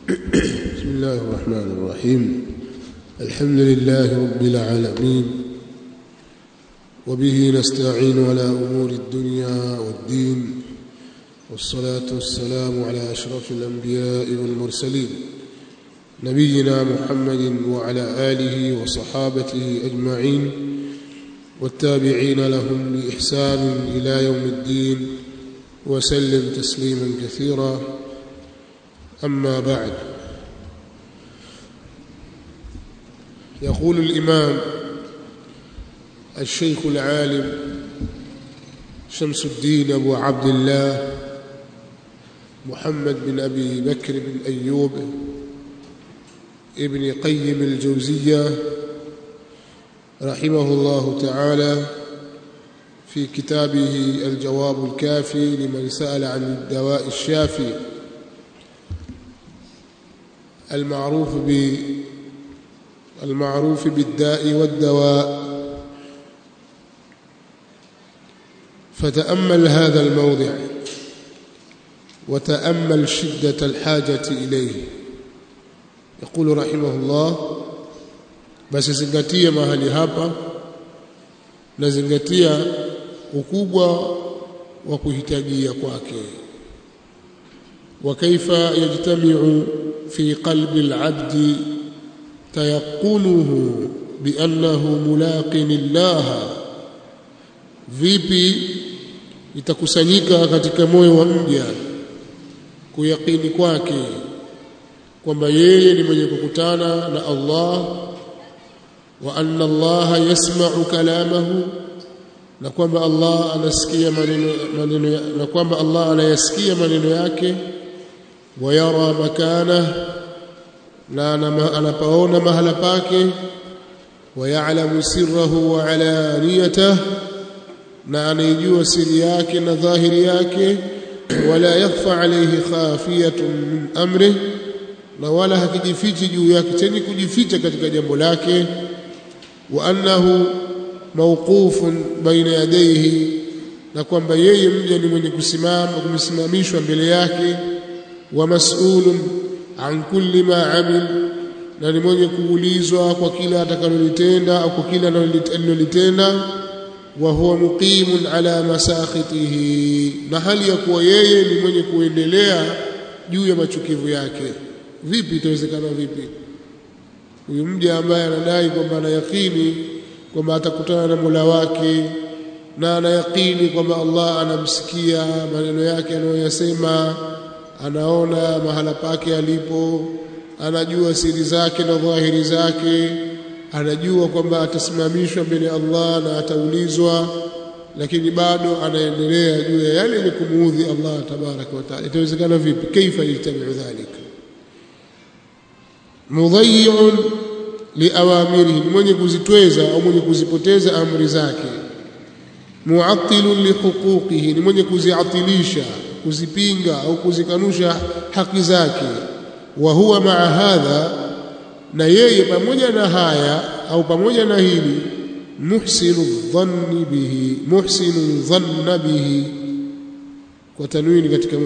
بسم الله الرحمن الرحيم. الحمد لله رب العالمين، وبه نستعين على أمور الدنيا والدين، والصلاة والسلام على أشرف الأنبياء والمرسلين نبينا محمد وعلى آله وصحابته أجمعين والتابعين لهم بإحسان إلى يوم الدين وسلم تسليما كثيرا. أما بعد، يقول الإمام الشيخ العالم شمس الدين أبو عبد الله محمد بن أبي بكر بن أيوب ابن قيم الجوزية رحمه الله تعالى في كتابه الجواب الكافي لمن سأل عن الدواء الشافي المعروف بالداء والدواء. فتأمل هذا الموضع وتأمل شدة الحاجة إليه. يقول رحمه الله: basi zingatia mahali hapa na zingatia ukubwa wa kuhitajia kwake. Wa kaifa yajtami'u fi qalbi al-'abdi tayaqunuhu bi annahu mulaqin Allah, vipi itakusanyika katika moyo wa mja kuyakini kwake kwamba yeye ni mwenye kukutana na Allah, wa anna Allah yasma'u kalamahu, na kwamba Allah anasikia maneno na kwamba Allah anayasikia maneno yake, wa yara makana, na anapaona mahala pake, wa ya'lamu sirrahu wa alaniyatahu, na anajua siri yake na dhahiri yake, wala yakhfa alayhi khafiyatun min amri, na wala hakijifichi juu yake chenye kujificha katika jambo lake, wa annahu mawqufun baina yadayhi, na kwamba yeye mja ni mwenye kusimamishwa mbele yake, wa mas'ulun an kulli ma amil, na ni mwenye kuulizwa kwa kila atakalolitenda au kwa kila analolitenda, wa huwa muqimun ala masakhitihi, na hali ya kuwa yeye ni mwenye kuendelea juu ya machukivu yake. Vipi itawezekana? Vipi huyu mja ambaye anadai kwamba anayakini kwamba atakutana na Mola wake, na anayakini kwamba Allah anamsikia maneno yake anayoyasema, anaona mahala pake alipo, anajua siri zake na dhahiri zake, anajua kwamba atasimamishwa mbele Allah na ataulizwa, lakini bado anaendelea juu ya yale yenye kumuudhi Allah tabaraka wa taala? Itawezekana vipi? Kaifa yajtami'u dhalika? Mudhayyi'un liawamirihi, mwenye kuzitweza au mwenye kuzipoteza amri zake. Mu'attilun lihuquqihi, ni mwenye kuziatilisha, kuzipinga au kuzikanusha haki zake. Wa huwa ma'a hadha, na yeye pamoja na haya au pamoja na hili, muhsinu dhanna bihi, kwa tanwini katika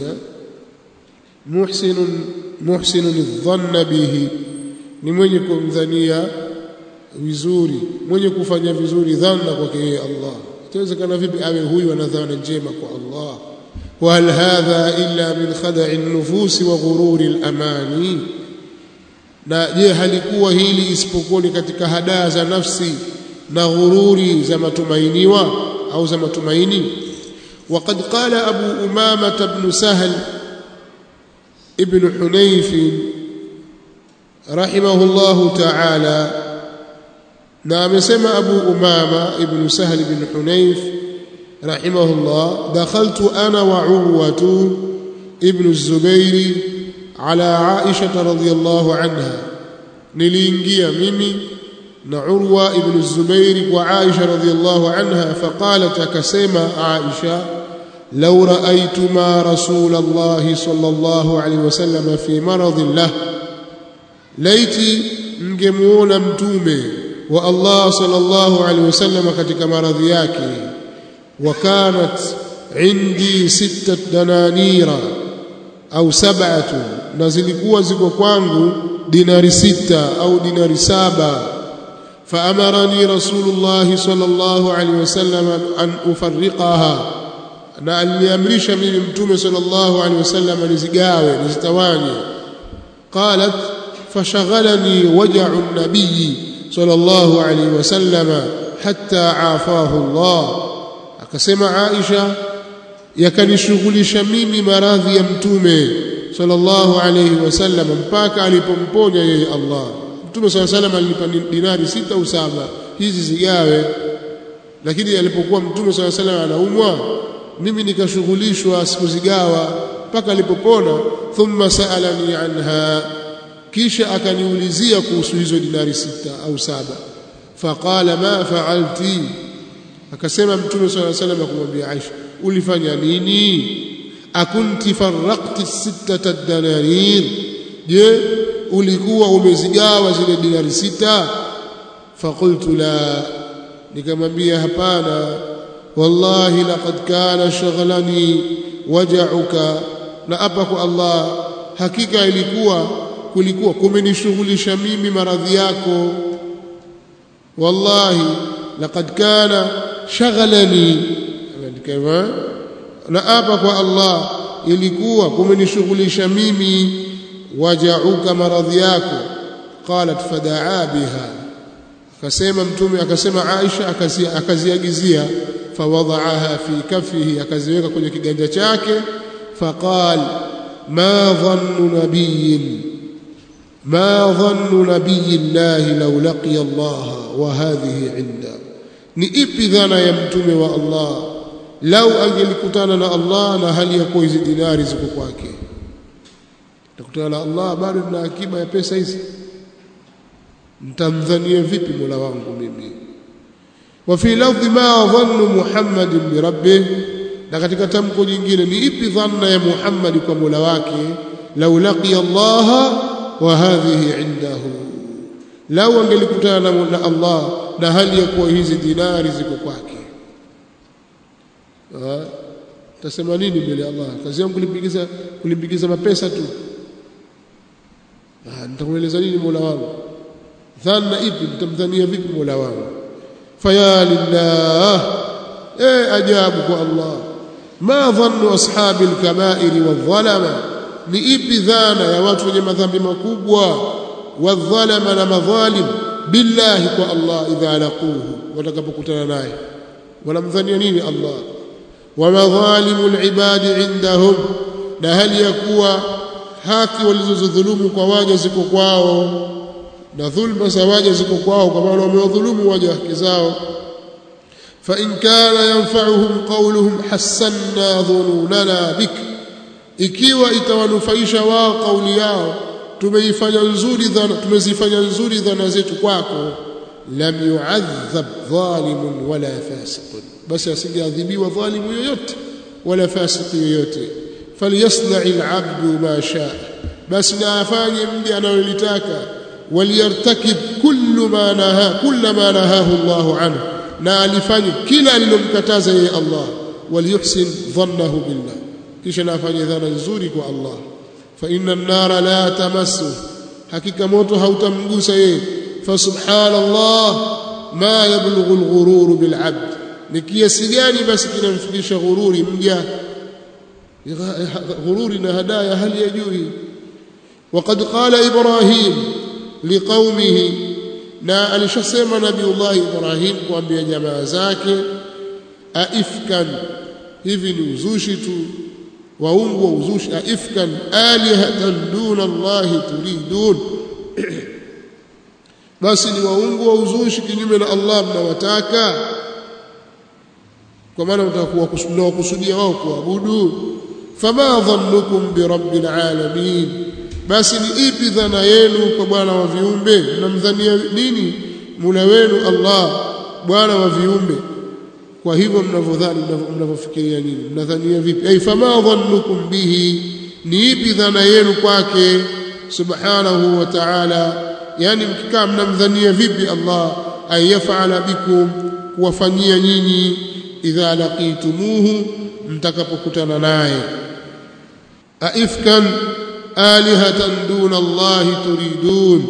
muhsinun dhanna bihi, ni mwenye kumdhania vizuri, mwenye kufanya vizuri dhanna kwake yeye Allah. Itawezekana vipi awe huyu ana dhana njema kwa Allah? Wa hal hadha illa min khada'i an-nufus wa ghururi al-amani, na je halikuwa hili isipokuwa ni katika hadaa za nafsi na ghururi za matumainiwa au za matumaini. Waqad qala Abu Umama ibn Sahl ibn Hunayf rahimahullahu ta'ala, na amesema Abu Umama ibn Sahl ibn Hunayf rahimahullah: dakhaltu ana wa Urwatu ibn Zubair ala Aisha radhiyallahu anha, niliingia mimi na Urwa ibn Zubair kwa Aisha radhiyallahu anha. Faqalat, akasema Aisha: law ra'aytuma Rasulullah sallallahu alayhi wasallam fi maradin lah, laiti mngemuona mtume wa Allah sallallahu alayhi wasallam katika maradhi yake. Wa kanat indi 6 dananira, au sab'atu, na zilikuwa ziko kwangu dinari 6 au dinari 7. فأمرني رسول الله صلى الله عليه وسلم أن أفرقها، na aliniamrisha mimi mtume sallallahu alaihi wasallam nizigawe nizitawanye. Qalat fashaghalani waja'u an-nabiy sallallahu alaihi wasallam hatta afahu Allah, akasema Aisha yakanishughulisha mimi maradhi ya mtume sallallahu alaihi wasallam mpaka alipomponya yeye Allah. Mtume sallallahu alaihi wasallam alinipa dinari 6 au 7 hizi zigawe, lakini alipokuwa mtume sallallahu alaihi wasallam anaumwa mimi nikashughulishwa sikuzigawa mpaka alipopona. Thumma sa'alani anha, kisha akaniulizia kuhusu hizo dinari 6 au 7. Faqala ma fa'alti, akasema mtume sallallahu alaihi wasallam akamwambia Aisha, ulifanya nini? Akunti farraqti 6 ad-danarir, je ulikuwa umezigawa zile dinari 6? Faqultu la, nikamwambia hapana. Wallahi laqad kana shaghalani waja'uka, na apa kwa Allah hakika kulikuwa kumenishughulisha mimi maradhi yako. Wallahi laqad kana shaghalani, kama na apa kwa Allah ilikuwa kumenishughulisha mimi waja'uka maradhi yako. Qalat fadaa biha, akasema mtume akasema Aisha akaziagizia, fawadhaaha fi kaffihi, akaziweka kwenye kiganja chake. Faqal ma dhannu nabiyyin lahi law laqiya Allah wa hadhihi inda, ni ipi dhana ya mtume wa Allah lau angelikutana na Allah na hali ya kuwa hizi dinari ziko kwake. Takutana na Allah bado na akiba ya pesa hizi, mtamdhania vipi Mola wangu mimi? Wa fi lafdhi ma dhannu Muhammadin bi rabbih, na katika tamko jingine ni ipi dhanna ya Muhammad kwa Mola wake, law laqiya Allah wa hadhihi indahu, lau angelikutana na Allah na hali ya kuwa hizi dinari ziko kwake. Tasema nini mbele Allah? Kazi yangu kulimbikiza mapesa tu, nitakueleza nini Mola wangu? Dhanna ipi, mtamdhania vipi Mola wangu? Faya lillah, ajabu kwa Allah. Ma dhannu ashabi al-kaba'iri wadh-dhalama, ni ipi dhana ya watu wenye madhambi makubwa, wadh-dhalama na madhalim, billahi kwa Allah idha laquhu, watakapokutana naye wanamdhania nini Allah? Wa madhalimu al-ibadi indahum, na hali ya kuwa haki walizozidhulumu kwa waja ziko kwao, na dhulma za waja ziko kwao kwa maana wamewadhulumu waja haki zao. Fa in kana yanfa'uhum qawluhum hassanna dhununana bik, ikiwa itawanufaisha wao kauli yao tumezifanya nzuri dhana zetu kwako, lam yu'adhab dhalimun wala fasiqun, basi asiadhibiwa dhalimu yoyote wala fasiki yoyote. Falyasna'i al-'abdu ma sha'a, basi na afanye mja analolitaka. Waliyartakib kullu ma nahahu Allahu anhu, na alifanye kila alilomkataza yeye Allah. Waliyuhsin dhannahu billah, kisha na afanye dhana nzuri kwa Allah. Fa inna an-nara la tamassu, hakika moto hautamgusa yeye. Fa subhanallah ma yablughu al-ghurur bil 'abd, ni kiasi gani basi kinamfikisha ghururi mja, ghururi na hadaya hali ya juu. Waqad qala Ibrahim liqaumihi, na alishasema Nabiullah Ibrahim kuambia jamaa zake, aifkan, hivi ni uzushi tu, waungu wa uzushi. Aifkan alihatan duna Allah turidun, basi ni waungu wa uzushi kinyume na Allah mnawataka, kwa maana mtakuwa kusudia wao kuabudu. Fama dhannukum bi rabbil alamin, basi ni ipi dhana yenu kwa Bwana wa viumbe? Mnamdhania nini Mola wenu Allah, Bwana wa viumbe? Kwa hivyo mnavyodhani, mnavyofikiria nini? Mnadhania vipi? Ay fama dhannukum bihi, ni ipi dhana yenu kwake subhanahu wa ta'ala? Yani mkikaa mnamdhania vipi Allah ay yaf'ala bikum, kuwafanyia nyinyi, idha laqitumuhu, mtakapokutana naye. aifkan alihatan duna Allah turidun,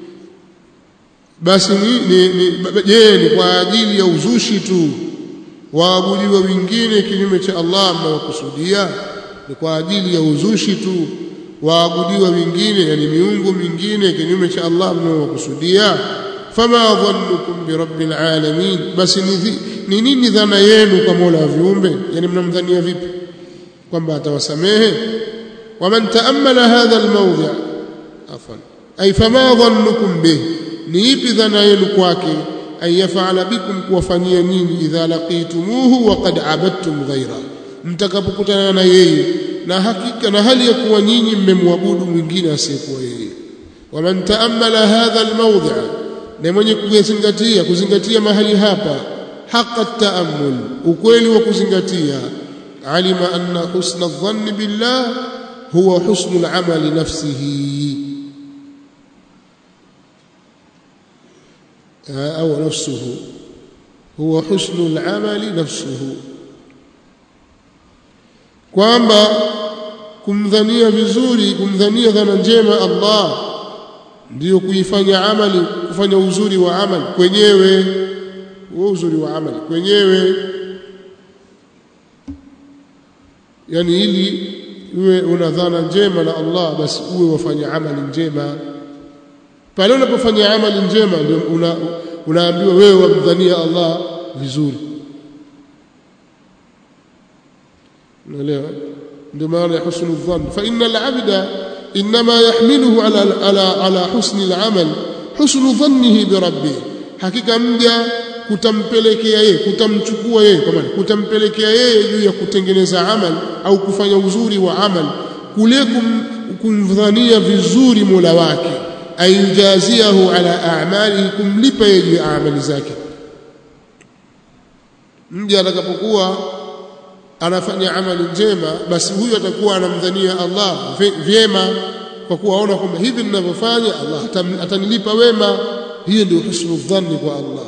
basi ni kwa ajili ya uzushi tu waabudiwa wengine kinyume cha Allah mnawakusudia? Ni kwa ajili ya uzushi tu waabudiwa wengine, yani miungu mingine kinyume cha Allah mnawakusudia? Fama dhannukum bi rabbil alamin, basi ni nini dhana yenu kwa Mola wa viumbe? Yani mnamdhania vipi kwamba atawasamehe? Waman taammala hadha almawdi' afwan ay fama dhannukum bih, ni ipi dhana yenu kwake? An yaf'ala bikum, kuwafanyia nyinyi, idha laqitumuhu wa qad abadtum ghayra, mtakapokutana na yeye na hakika na hali ya kuwa nyinyi mmemwabudu mwingine asiyekuwa yeye. Waman taammala hadha almawdi', na mwenye kuzingatia mahali hapa haqa taammul, ukweli wa kuzingatia, alima anna husna adh-dhanni billah huwa husnul amali nafsihi au nafsuhu, huwa husnul amali nafsuhu, kwamba kumdhania vizuri, kumdhania dhana njema Allah ndio kuifanya amali, kufanya uzuri wa amali kwenyewe, huo uzuri wa amali kwenyewe. Yani ili uwe una dhana njema na Allah, basi uwe wafanya amali njema. Pale unapofanya amali njema ndio unaambiwa wewe wamdhania Allah vizuri. unaelewa? Ndio maana ya husnul dhann. Fa innal 'abda inma yahmiluhu ala husni al-amal husnu dhannihi bi rabbih, hakika mja kutampelekea yeye, kutamchukua yeye, kwa maana kutampelekea yeye juu ya kutengeneza amal au kufanya uzuri wa amal kule kumdhania vizuri Mola wake, ayujaziahu ala a'malihi, kumlipa yeye amali zake. Mja atakapokuwa anafanya amali njema, basi huyo atakuwa anamdhania Allah vyema, kwa kuwa aona kwamba hivi ninavyofanya Allah atanilipa wema. Hiyo ndio husnul dhanni kwa Allah.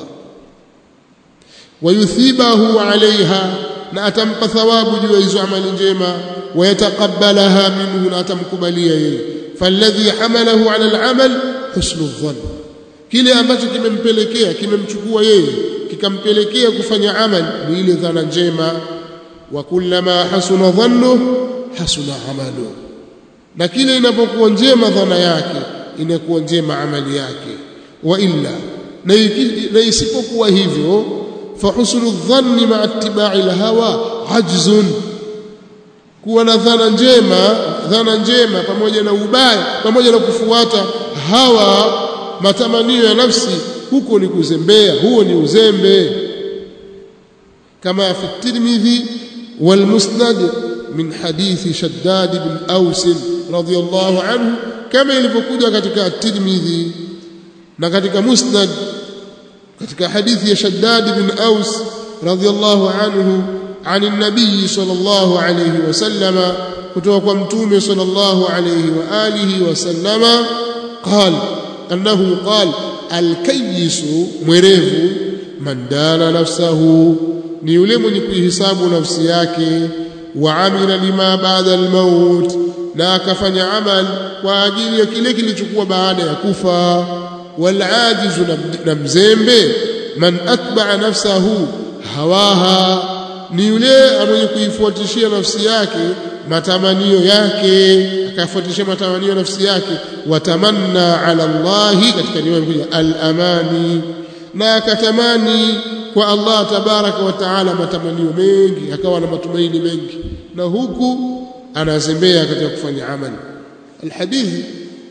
Wayuthibahu alaiha, na atampa thawabu juu ya hizo amali njema. Wayataqabbalaha minhu, na atamkubalia yeye. Falladhi hamalahu ala al-amal husnul dhann, kile ambacho kimempelekea, kimemchukua yeye kikampelekea kufanya amal ni ile dhana njema. Wa kullama hasuna dhannuhu hasuna amaluhu, na kile inapokuwa njema dhana yake inakuwa njema amali yake. Wa illa, na isipokuwa hivyo, fa husnul dhanni ma'a ittiba'i al-hawa ajzun, kuwa na dhana njema pamoja na ubaya, pamoja na kufuata hawa, matamanio ya nafsi, huko ni kuzembea, huo ni uzembe. Kama fi Tirmidhi wal Musnad min hadithi Shaddad bin Aws radhiyallahu anhu, kama ilivyokuja katika Tirmidhi na katika Musnad katika hadithi ya Shaddad bin Aws radhiyallahu anhu عن النبي صلى الله عليه وسلم, kutoka kwa mtume صلى الله عليه وآله وسلم, قال أنه قال الكيس mwerevu man dana nafsahu, ni yule mwenye kuihisabu nafsi yake, wa amila lima ba'da al-maut, na akafanya amal kwa ajili ya kile kilichokuwa baada ya kufa. Wal ajizu, na mzembe, man atba'a nafsahu hawaha, ni yule mwenye kuifuatishia nafsi yake matamanio yake, akafuatisha matamanio nafsi yake. Watamanna ala Allahi, katika riwaya moja al-amani, na akatamani kwa Allah tabaraka wa taala matamanio mengi, akawa na matumaini mengi, na huku anazembea katika kufanya amali. Alhadithi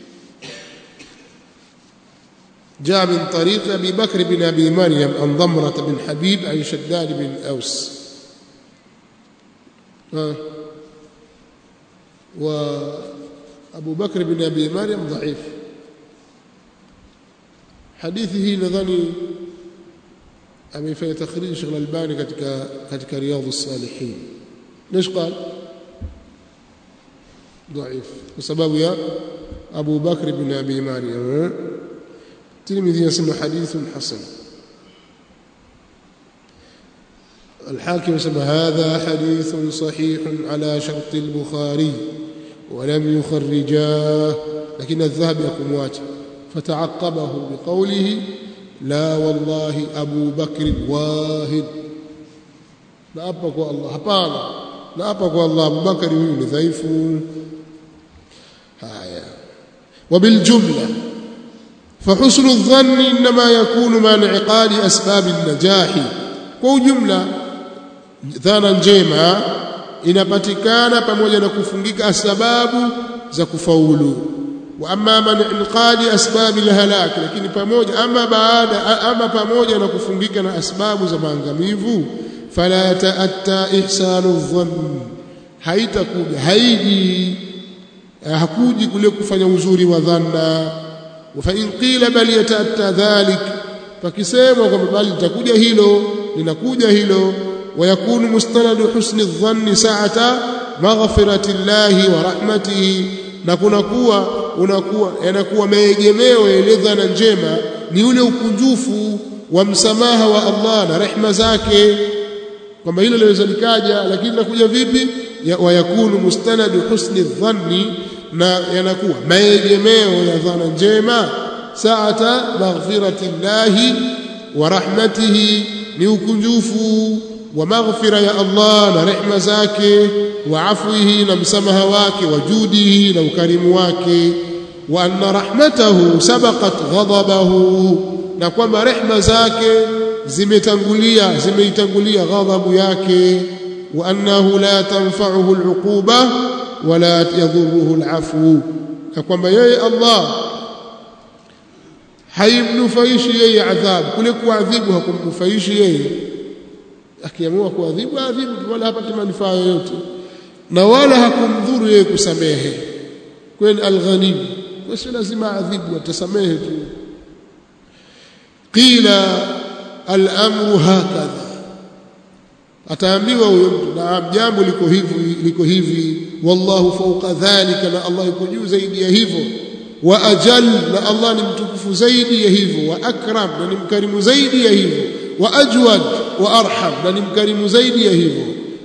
جاء من طريق أبي بكر بن أبي مريم عن ضمرة بن حبيب عن شداد بن أوس. وأبو بكر بن أبي مريم ضعيف، حديثه نظني أمي في تخريج شغل الباني كتك رياض الصالحين. ليش قال ضعيف؟ بسبب يا أبو بكر بن أبي مريم. الترمذي يسمى حديث حسن، الحاكم يسمى هذا حديث صحيح على شرط البخاري ولم يخرجاه لكن الذهب يقومواج فتعقبه بقوله لا والله أبو بكر واهد لا أبقى الله هبانا لا أبقى الله أبو بكر ضعيف وبالجملة فحسن الظن إنما يكون مع انعقاد أسباب النجاح وجملة dhana njema inapatikana pamoja na kufungika sababu za kufaulu wa amma man inqadi asbabil halak lakini pamoja ama pamoja na kufungika na asbabu za maangamivu fala yataatta ihsanu dhann haitakuja hakuji kule kufanya uzuri wa dhanna wa in qila bal yataatta dhalik fakisema kwamba bali litakuja hilo linakuja hilo ويكون مستند حسن الظن ساعة مغفرة الله ورحمته unakuwa maegemeo ile dhana njema ni ule ukunjufu wa msamaha wa Allah na rehema zake kwamba hilo linaweza likaja lakini linakuja vipi wayakunu mustanadu husni dhanni na yanakuwa maegemeo ya dhana njema saata maghfirati llahi wa rahmatihi ni ukunjufu wa maghfira ya Allah na rehema zake wa afwihi na msamaha wake wa judihi na ukarimu wake wa anna rahmatahu sabaqat ghadabahu na kwamba rehema zake zimeitangulia ghadhabu yake wa annahu la tanfa'uhu al'uquba wa la yadhurruhu al'afwu na kwamba yeye Allah haimnufaishi yeye adhabu kule kuadhibu hakumnufaishi yeye akiamua kuadhibu adhibu wala hapati manufaa yoyote na wala hakumdhuru yeye kusamehe kwani al-ghanim sio lazima adhibu atasamehe tu qila al-amru hakadha ataambiwa huyo mtu na jambo liko hivi wallahu fawqa dhalika na Allah yuko juu zaidi ya hivyo wa ajal na Allah ni mtukufu zaidi ya hivyo wa akram na ni mkarimu zaidi ya hivyo wa ajwad wa arham na ni mkarimu zaidi ya hivyo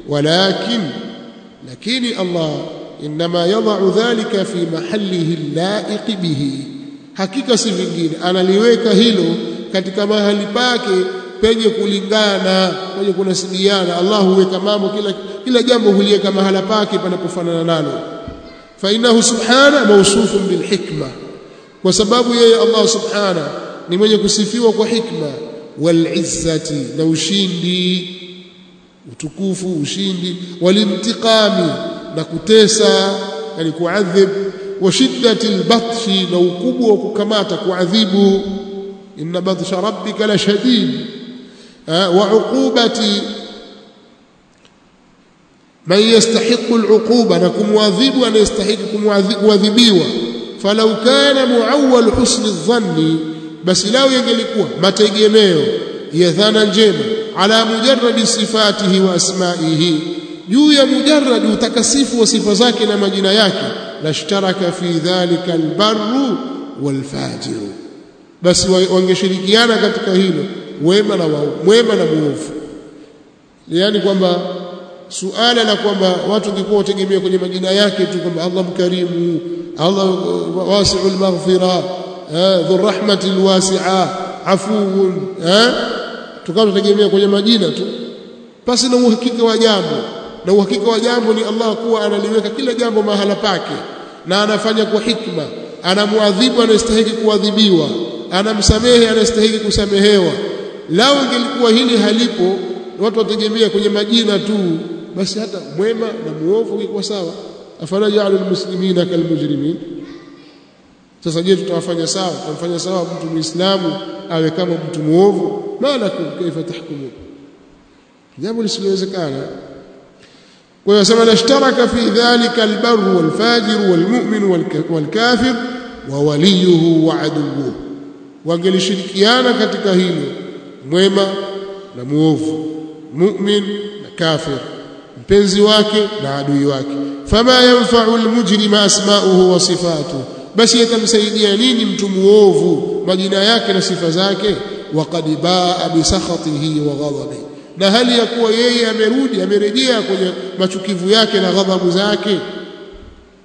lakini Allah inma yad'u dhalika fi mahallihi laiq bihi hakika si vingine analiweka hilo katika mahali pake penye kulingana penye kunasibiana Allah huweka mambo kila jambo huliweka mahala pake panapofanana nalo fa innahu subhana mawsufun bil hikma kwa sababu yeye Allah subhana ni mwenye kusifiwa kwa hikma wal izzati na ushindi utukufu ushindi walintiqami na kutesa yani kuadhib wa shiddati albatshi na ukubwa wa kukamata kuadhibu inna batsha rabbika la shadid wa uqubati man yastahiqu al'uquba na kumwadhibu anayestahili kuadhibiwa falau kana muawwal husni adh-dhanni basi lao yangelikuwa mategemeo ya dhana njema ala mujarrad sifatihi wa asma'ihi juu ya mujarrad utakasifu wa sifa zake na majina yake la shtaraka fi dhalika albarru walfajir basi wangeshirikiana katika hilo mwema na muovu yani kwamba suala la kwamba watu ngikuwa wategemea kwenye majina yake tu kwamba Allah mkarimu Allah wasi'ul maghfira dhu rahmatil wasi'a afuun tukawa tutegemea kwenye majina tu basi na uhakika wa jambo na uhakika wa jambo ni Allah kuwa analiweka kila jambo mahala pake na anafanya kwa hikma anamuadhibu anastahili kuadhibiwa anamsamehe anastahili kusamehewa lao ingelikuwa hili halipo watu wategemea kwenye majina tu basi hata mwema na muovu iko sawa afala ja'alul muslimina kalmujrimin sasa je tutawafanya sawa tutamfanya sawa mtu muislamu awe kama mtu muovu malakum kaifa tahkumun jambo lisilowezekana kwa hiyo sema nashtaraka fi dhalika albarru walfajir walmu'min walkafir wa waliyuhu wa aduwwuhu wangelishirikiana katika hilo mwema na muovu mu'min na kafir mpenzi wake na adui wake fama yanfa'u almujrima asma'uhu wa sifatuhu basi yatamsaidia nini mtu muovu majina yake na sifa zake waqad baa bi sakhatihi wa ghadabihi na hali ya kuwa yeye amerejea kwenye machukivu yake na ghadhabu zake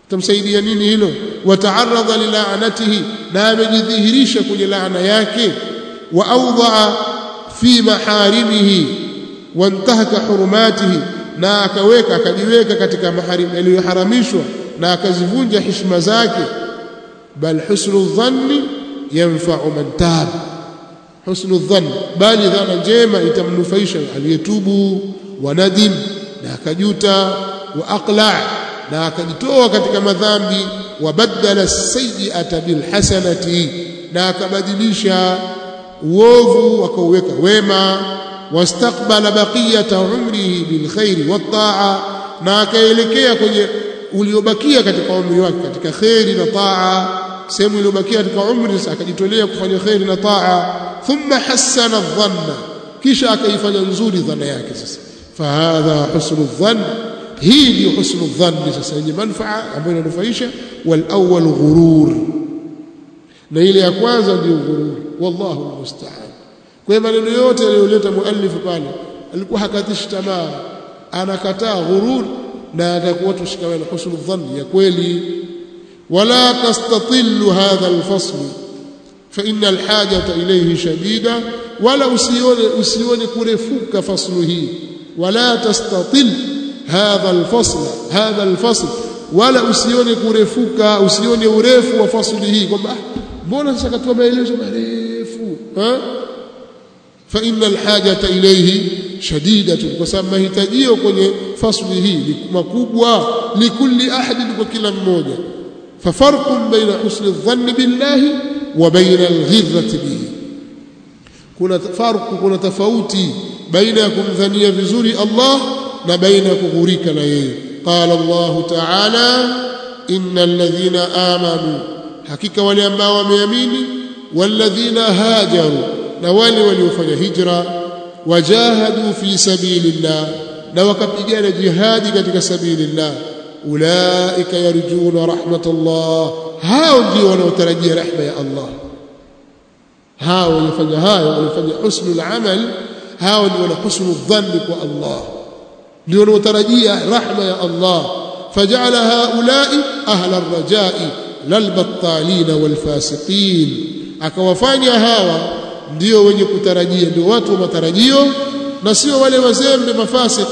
tamsaidia nini hilo? Wata'arrada li la'natihi, na amejidhihirisha kwenye laana yake. Wa awda'a fi maharimihi wa intahaka hurumatihi, na akajiweka katika maharimu yaliyoharamishwa na akazivunja heshima zake. Bal husnu dhanni yanfa'u man tab, husnu dhanni, bali dhana njema itamnufaisha aliyetubu. Wa nadim, na akajuta. Wa aqla', na akajitoa katika madhambi. Wa badala as-sayyi'ata bil hasanati, na akabadilisha uovu akauweka wema. Wastaqbala baqiyata umrihi bil khairi wat ta'a, na akaelekea kwenye uliobakia katika umri wake katika khairi na ta'a. Sehemu iliyobakia katika umri sasa akajitolea kufanya khairi na ta'a. Thumma hassana adh-dhanna, kisha akaifanya nzuri dhana yake. Sasa fahadha husnu dhann, hii ndio husnu dhann sasa yenye manufaa ambayo inanufaisha. Wal awwal ghurur, na ile ya kwanza ndio ghurur. Wallahu almusta'an. Kwa maneno yote aliyoleta muallif pale alikuwa hakatishi tamaa, anakataa ghurur na atakuwa tushikamana husnu dhann ya kweli. Wala tastatillu hadha alfasl fa inna alhajata ilayhi shadida, wala usione kurefuka faslu hii. Wala tastatil hadha alfasl, wala usione kurefuka, usione urefu wa fasli hii kwamba mbona sasa katoa maelezo marefu. Fa inna alhajata ilayhi shadidatun, kwa sababu mahitajio kwenye fasli hii ni makubwa. Likulli ahadin, kwa kila mmoja. Fafarqun baina husni adh-dhanni billahi wa baina al-ghirrati bihi, kuna tofauti baina ya kumdhania vizuri Allah na baina ya kughurika na yeye. Qala Allah ta'ala, innal ladhina amanu, hakika wale ambao wameamini. Walladhina hajaru, na wale waliofanya hijra. Wajahadu fi sabilillah, na wakapigana jihadi katika sabilillah. Ulaika yarjuna rahmatullah, hao ndio wanaotarajia rahma ya Allah. Hao wanafanya hayo, wanafanya husnul amal, hao ndio wana husnul dhanni kwa Allah, ndio wanaotarajia rahma ya Allah. Faja'ala haula'i ahla ar-raja'i lal battalina wal fasiqin, akawafanya hawa ndio wenye kutarajia, ndio watu wa matarajio na sio wale wazembe mafasik.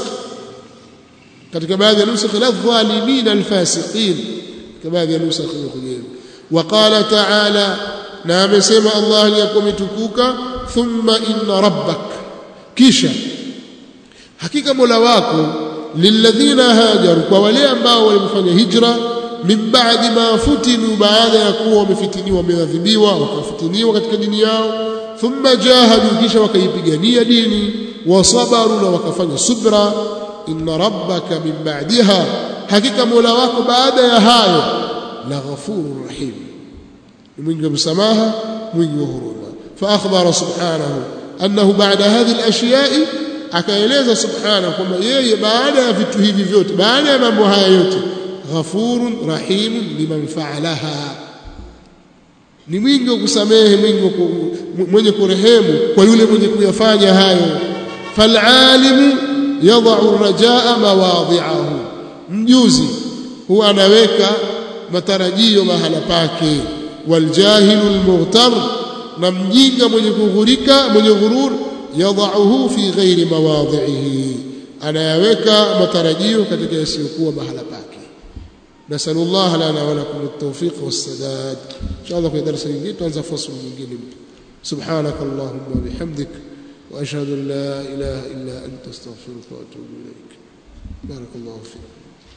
Katika baadhi ya nusakh la dhalimin alfasiqin, katika baadhi ya nusakh nyingine. Waqala ta'ala, na amesema Allah aliyakomitukuka, thumma inna rabbak, kisha hakika Mola wako. Lilladhina hajaru, kwa wale ambao walifanya hijra. Min ba'di ma futinu, baada ya kuwa wamefitiniwa, wameadhibiwa, wakafitiniwa katika dini yao. Thumma jahadu, kisha wakaipigania dini. Wasabaru, na wakafanya subra. Inna rabbaka min ba'daha, hakika Mola wako baada ya hayo. La ghafurur rahim, mwingi wa msamaha, mwingi wa huruma. Fa akhbara subhanahu annahu ba'da hadhihi al-ashya'i, akaeleza subhanahu kwamba yeye baada ya vitu hivi vyote, baada ya mambo haya yote, ghafurun rahimun liman fa'alaha, ni mwingi wa kusamehe, mwenye kurehemu kwa yule mwenye kuyafanya hayo. Fal'alimu yadha'u ar-rajaa mawadhi'ahu, mjuzi huwa anaweka matarajio mahala pake. Waljahilu al-mughtar, na mjinga mwenye kughurika, mwenye ghurur, yadha'uhu fi ghairi mawadhi'ihi, anayaweka matarajio katika yasiyokuwa mahala pake. Nasallallahu lana wa lakum at-tawfiq was-sadad. Inshallah kwa darasa lingine tuanza fasli nyingine. Subhanakallahumma wa bihamdik, wa ashhadu an la ilaha illa anta astaghfiruka wa atubu ilaik. Barakallahu fiik.